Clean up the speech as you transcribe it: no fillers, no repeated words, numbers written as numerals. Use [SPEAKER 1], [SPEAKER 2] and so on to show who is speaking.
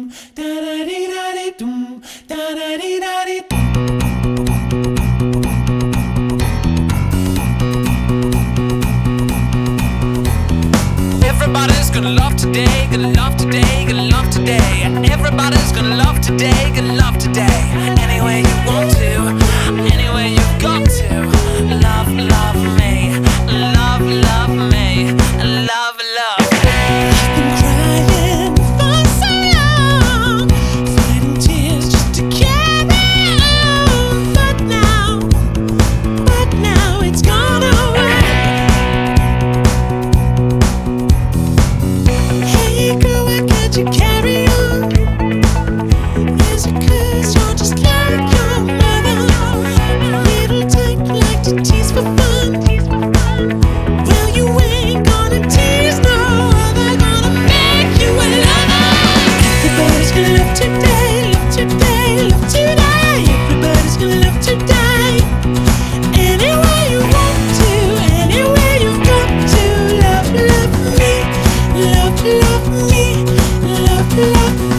[SPEAKER 1] da da dee da dee doom, da da dee da dee doom. Everybody's gonna love today, gonna love today, gonna love today. Everybody's gonna love today, gonna love today. Any way you want to, any way you've got to. Love, love me, love, love me, love, love me. I've been crying for so long, fighting tears just to carry on. But now it's gone away. Hey girl, why can't you carry on? Is it 'cause you're just like your mother? Little type like to tease for fun. Well, you ain't gonna tease no other, gonna make you a lover. Everybody's gonna love today, love today, love today. Everybody's gonna love today. Any way you want to, any way you've got to. Love, love me, love, love me, love, love me.